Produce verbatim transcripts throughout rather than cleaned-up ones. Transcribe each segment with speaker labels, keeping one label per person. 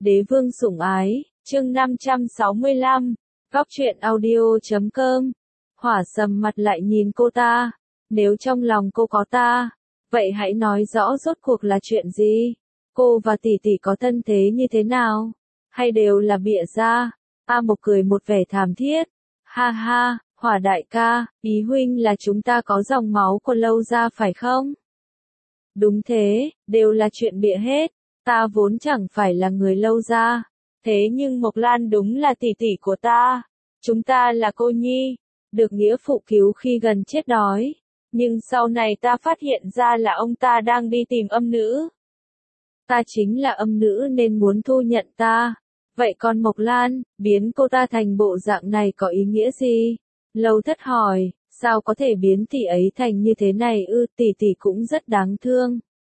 Speaker 1: Đế vương sủng ái, chương năm trăm sáu mươi lăm, góc truyện audio chấm com. Hỏa sầm mặt lại nhìn cô ta, nếu trong lòng cô có ta, vậy hãy nói rõ rốt cuộc là chuyện gì? Cô và tỷ tỷ có thân thế như thế nào? Hay đều là bịa ra? A Mộc cười một vẻ thảm thiết. Ha ha, Hỏa đại ca, ý huynh là chúng ta có dòng máu của Lâu gia phải không? Đúng thế, đều là chuyện bịa hết. Ta vốn chẳng phải là người Lâu gia. Thế nhưng Mộc Lan đúng là tỷ tỷ của ta. Chúng ta là cô nhi, được nghĩa phụ cứu khi gần chết đói. Nhưng sau này ta phát hiện ra là ông ta đang đi tìm âm nữ. Ta chính là âm nữ nên muốn thu nhận ta. Vậy còn Mộc Lan, biến cô ta thành bộ dạng này có ý nghĩa gì? Lâu Thất hỏi, sao có thể biến tỷ ấy thành như thế này ư? Tỷ tỷ cũng rất đáng thương.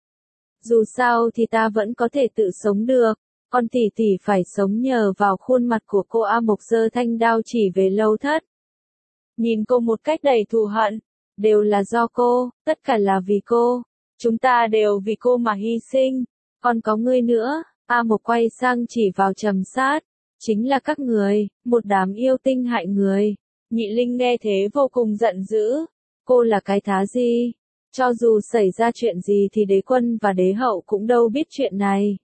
Speaker 1: Dù sao thì ta vẫn có thể tự sống được, còn tỷ tỷ phải sống nhờ vào khuôn mặt của cô. A Mộc giơ thanh đao chỉ về Lâu Thất. Nhìn cô một cách đầy thù hận, đều là do cô, tất cả là vì cô. Chúng ta đều vì cô mà hy sinh, còn có ngươi nữa. A Mộc quay sang chỉ vào Trầm Sát, chính là các người, một đám yêu tinh hại người. Nhị Linh nghe thế vô cùng giận dữ, cô là cái thá gì? Cho dù xảy ra chuyện gì thì đế quân và đế hậu cũng đâu biết chuyện này.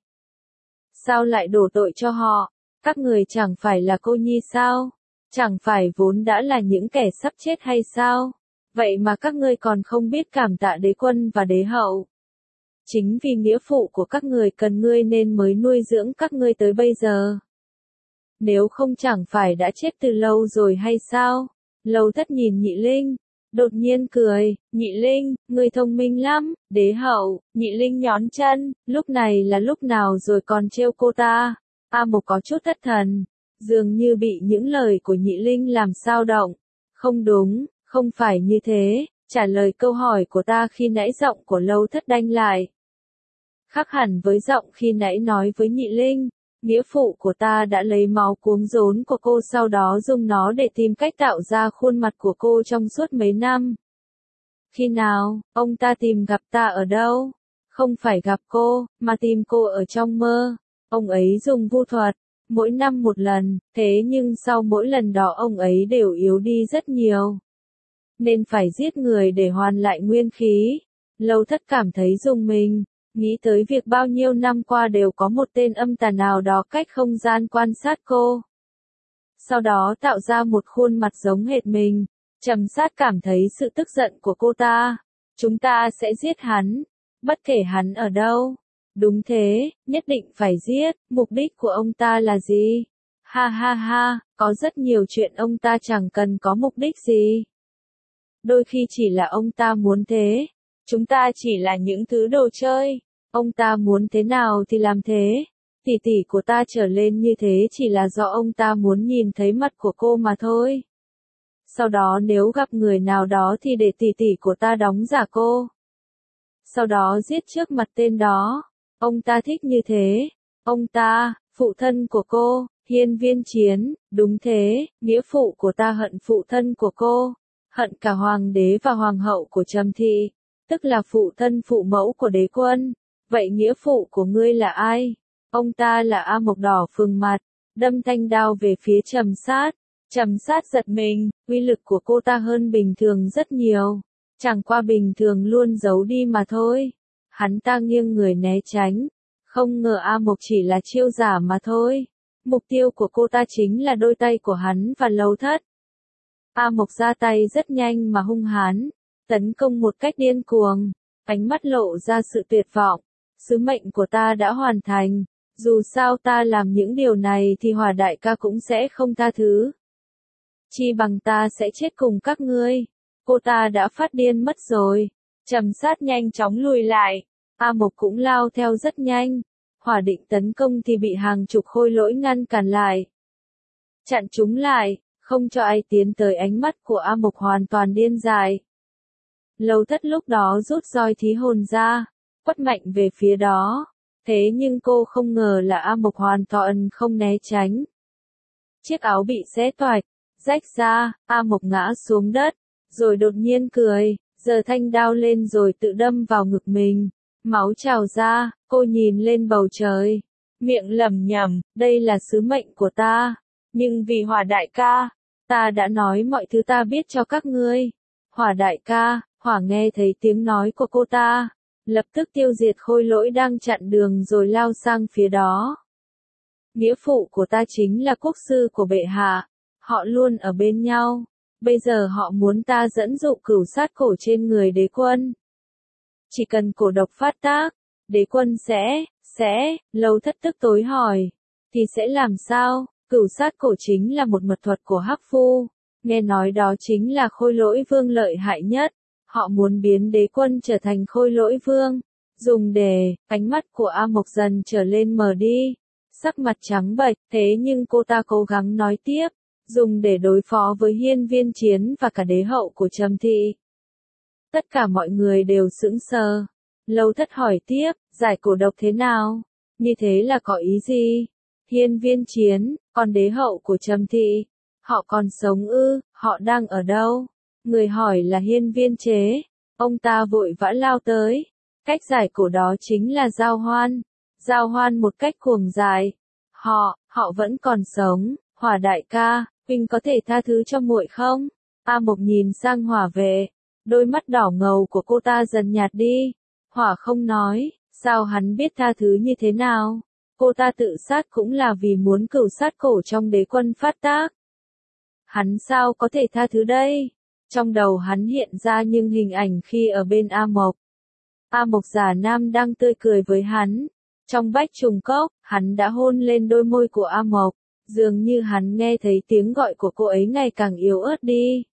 Speaker 1: Sao lại đổ tội cho họ? Các người chẳng phải là cô nhi sao? Chẳng phải vốn đã là những kẻ sắp chết hay sao? Vậy mà các ngươi còn không biết cảm tạ đế quân và đế hậu. Chính vì nghĩa phụ của các người cần ngươi nên mới nuôi dưỡng các ngươi tới bây giờ. Nếu không chẳng phải đã chết từ lâu rồi hay sao? Lâu Thất nhìn Nhị Linh, đột nhiên cười. Nhị Linh, ngươi thông minh lắm. Đế hậu. Nhị Linh nhón chân, lúc này là lúc nào rồi còn trêu cô ta? A Mộc có chút thất thần, dường như bị những lời của Nhị Linh làm sao động. Không đúng, không phải như thế. Trả lời câu hỏi của ta khi nãy. Giọng của Lâu Thất đanh lại, khác hẳn với giọng khi nãy nói với Nhị Linh. Nghĩa phụ của ta đã lấy máu cuống rốn của cô, sau đó dùng nó để tìm cách tạo ra khuôn mặt của cô trong suốt mấy năm. Khi nào, ông ta tìm gặp ta ở đâu? Không phải gặp cô, mà tìm cô ở trong mơ. Ông ấy dùng vu thuật, mỗi năm một lần, thế nhưng sau mỗi lần đó ông ấy đều yếu đi rất nhiều. Nên phải giết người để hoàn lại nguyên khí. Lâu Thất cảm thấy rùng mình. Nghĩ tới việc bao nhiêu năm qua đều có một tên âm tà nào đó cách không gian quan sát cô. Sau đó tạo ra một khuôn mặt giống hệt mình. Trầm Sát cảm thấy sự tức giận của cô ta. Chúng ta sẽ giết hắn, bất kể hắn ở đâu. Đúng thế, nhất định phải giết. Mục đích của ông ta là gì? Ha ha ha, có rất nhiều chuyện ông ta chẳng cần có mục đích gì. Đôi khi chỉ là ông ta muốn thế. Chúng ta chỉ là những thứ đồ chơi. Ông ta muốn thế nào thì làm thế. Tỷ tỷ của ta trở lên như thế chỉ là do ông ta muốn nhìn thấy mặt của cô mà thôi. Sau đó nếu gặp người nào đó thì để tỷ tỷ của ta đóng giả cô. Sau đó giết trước mặt tên đó. Ông ta thích như thế. Ông ta, phụ thân của cô, Hiên Viên Chiến, đúng thế, nghĩa phụ của ta hận phụ thân của cô. Hận cả hoàng đế và hoàng hậu của Trầm thị, tức là phụ thân phụ mẫu của đế quân. Vậy nghĩa phụ của ngươi là ai? Ông ta là A Mộc đỏ phừng mặt, đâm thanh đao về phía Trầm Sát. Trầm Sát giật mình, uy lực của cô ta hơn bình thường rất nhiều. Chẳng qua bình thường luôn giấu đi mà thôi. Hắn ta nghiêng người né tránh. Không ngờ A Mộc chỉ là chiêu giả mà thôi. Mục tiêu của cô ta chính là đôi tay của hắn và Lâu Thất. A Mộc ra tay rất nhanh mà hung hãn, tấn công một cách điên cuồng, ánh mắt lộ ra sự tuyệt vọng. Sứ mệnh của ta đã hoàn thành, dù sao ta làm những điều này thì Hỏa đại ca cũng sẽ không tha thứ. Chi bằng ta sẽ chết cùng các ngươi. Cô ta đã phát điên mất rồi. Trầm Sát nhanh chóng lùi lại, A Mộc cũng lao theo rất nhanh. Hỏa định tấn công thì bị hàng chục khôi lỗi ngăn cản lại. Chặn chúng lại, không cho ai tiến tới. Ánh mắt của A Mộc hoàn toàn điên dại. Lâu Thất lúc đó rút roi thí hồn ra, quất mạnh về phía đó. Thế nhưng cô không ngờ là A Mộc hoàn toàn không né tránh. Chiếc áo bị xé toạc, rách ra, A Mộc ngã xuống đất, rồi đột nhiên cười, giơ thanh đao lên rồi tự đâm vào ngực mình. Máu trào ra, cô nhìn lên bầu trời. miệng lẩm nhẩm, đây là sứ mệnh của ta, nhưng vì Hỏa đại ca, ta đã nói mọi thứ ta biết cho các ngươi. Hỏa đại ca, Hỏa nghe thấy tiếng nói của cô ta, lập tức tiêu diệt khôi lỗi đang chặn đường rồi lao sang phía đó. Nghĩa phụ của ta chính là quốc sư của bệ hạ, họ luôn ở bên nhau, bây giờ họ muốn ta dẫn dụ cửu sát cổ trên người đế quân. Chỉ cần cổ độc phát tác, đế quân sẽ, sẽ, Lâu Thất tức tối hỏi, thì sẽ làm sao? Cửu sát cổ chính là một mật thuật của Hắc Phu, nghe nói đó chính là khôi lỗi vương lợi hại nhất, họ muốn biến đế quân trở thành khôi lỗi vương, dùng để, ánh mắt của A Mộc dần trở lên mờ đi, sắc mặt trắng bệch, thế nhưng cô ta cố gắng nói tiếp, dùng để đối phó với Hiên Viên Chiến và cả đế hậu của Trầm Thị. Tất cả mọi người đều sững sờ. Lâu Thất hỏi tiếp, giải cổ độc thế nào? Như thế là có ý gì? Hiên Viên Chiến, còn đế hậu của Trầm Thị, họ còn sống ư, họ đang ở đâu? Người hỏi là Hiên Viên Chế, ông ta vội vã lao tới. Cách giải cổ đó chính là giao hoan, giao hoan một cách cuồng dại. Họ, họ vẫn còn sống, Hỏa đại ca, huynh có thể tha thứ cho muội không? A Mộc nhìn sang Hỏa Vệ, đôi mắt đỏ ngầu của cô ta dần nhạt đi. Hỏa không nói, sao hắn biết tha thứ như thế nào? Cô ta tự sát cũng là vì muốn cửu sát cổ trong đế quân phát tác. Hắn sao có thể tha thứ đây? Trong đầu hắn hiện ra những hình ảnh khi ở bên A Mộc. A Mộc già nam đang tươi cười với hắn. Trong bách trùng cốc, hắn đã hôn lên đôi môi của A Mộc. Dường như hắn nghe thấy tiếng gọi của cô ấy ngày càng yếu ớt đi.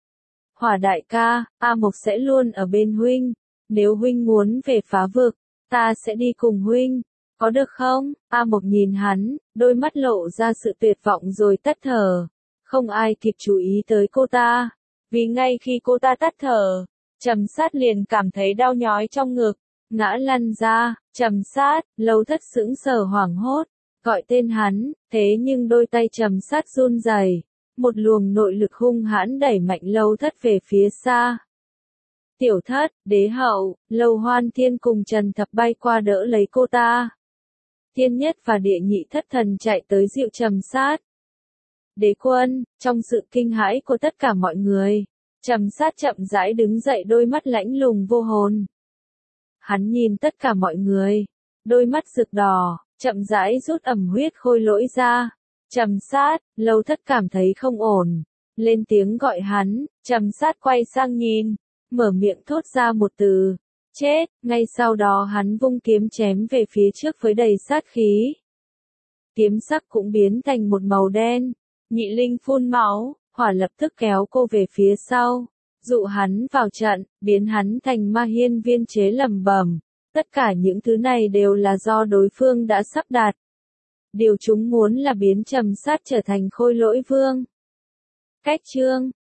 Speaker 1: Hỏa đại ca, A Mộc sẽ luôn ở bên huynh. Nếu huynh muốn về phá vực, ta sẽ đi cùng huynh. Có được không? A Mộc nhìn hắn, đôi mắt lộ ra sự tuyệt vọng rồi tắt thở. Không ai kịp chú ý tới cô ta. Vì ngay khi cô ta tắt thở, Trầm Sát liền cảm thấy đau nhói trong ngực, ngã lăn ra. Trầm Sát, Lâu Thất sững sờ hoảng hốt, gọi tên hắn, thế nhưng đôi tay Trầm Sát run rẩy, một luồng nội lực hung hãn đẩy mạnh Lâu Thất về phía xa. Tiểu Thất, đế hậu, Lâu Hoan Thiên cùng Trần Thập bay qua đỡ lấy cô ta. Thiên Nhất và Địa Nhị Thất Thần chạy tới dịu Trầm Sát. Đế quân, trong sự kinh hãi của tất cả mọi người, Trầm Sát chậm rãi đứng dậy, đôi mắt lãnh lùng vô hồn. Hắn nhìn tất cả mọi người, đôi mắt rực đỏ, chậm rãi rút ẩm huyết khôi lỗi ra. Trầm Sát, Lâu Thất cảm thấy không ổn, lên tiếng gọi hắn. Trầm Sát quay sang nhìn, mở miệng thốt ra một từ, chết. Ngay sau đó hắn vung kiếm chém về phía trước với đầy sát khí. Kiếm sắc cũng biến thành một màu đen. Nhị Linh phun máu, Hỏa lập tức kéo cô về phía sau, dụ hắn vào trận, biến hắn thành ma. Hiên Viên Chế lẩm bẩm, tất cả những thứ này đều là do đối phương đã sắp đặt. Điều chúng muốn là biến Trầm Sát trở thành khôi lỗi vương. Cách chương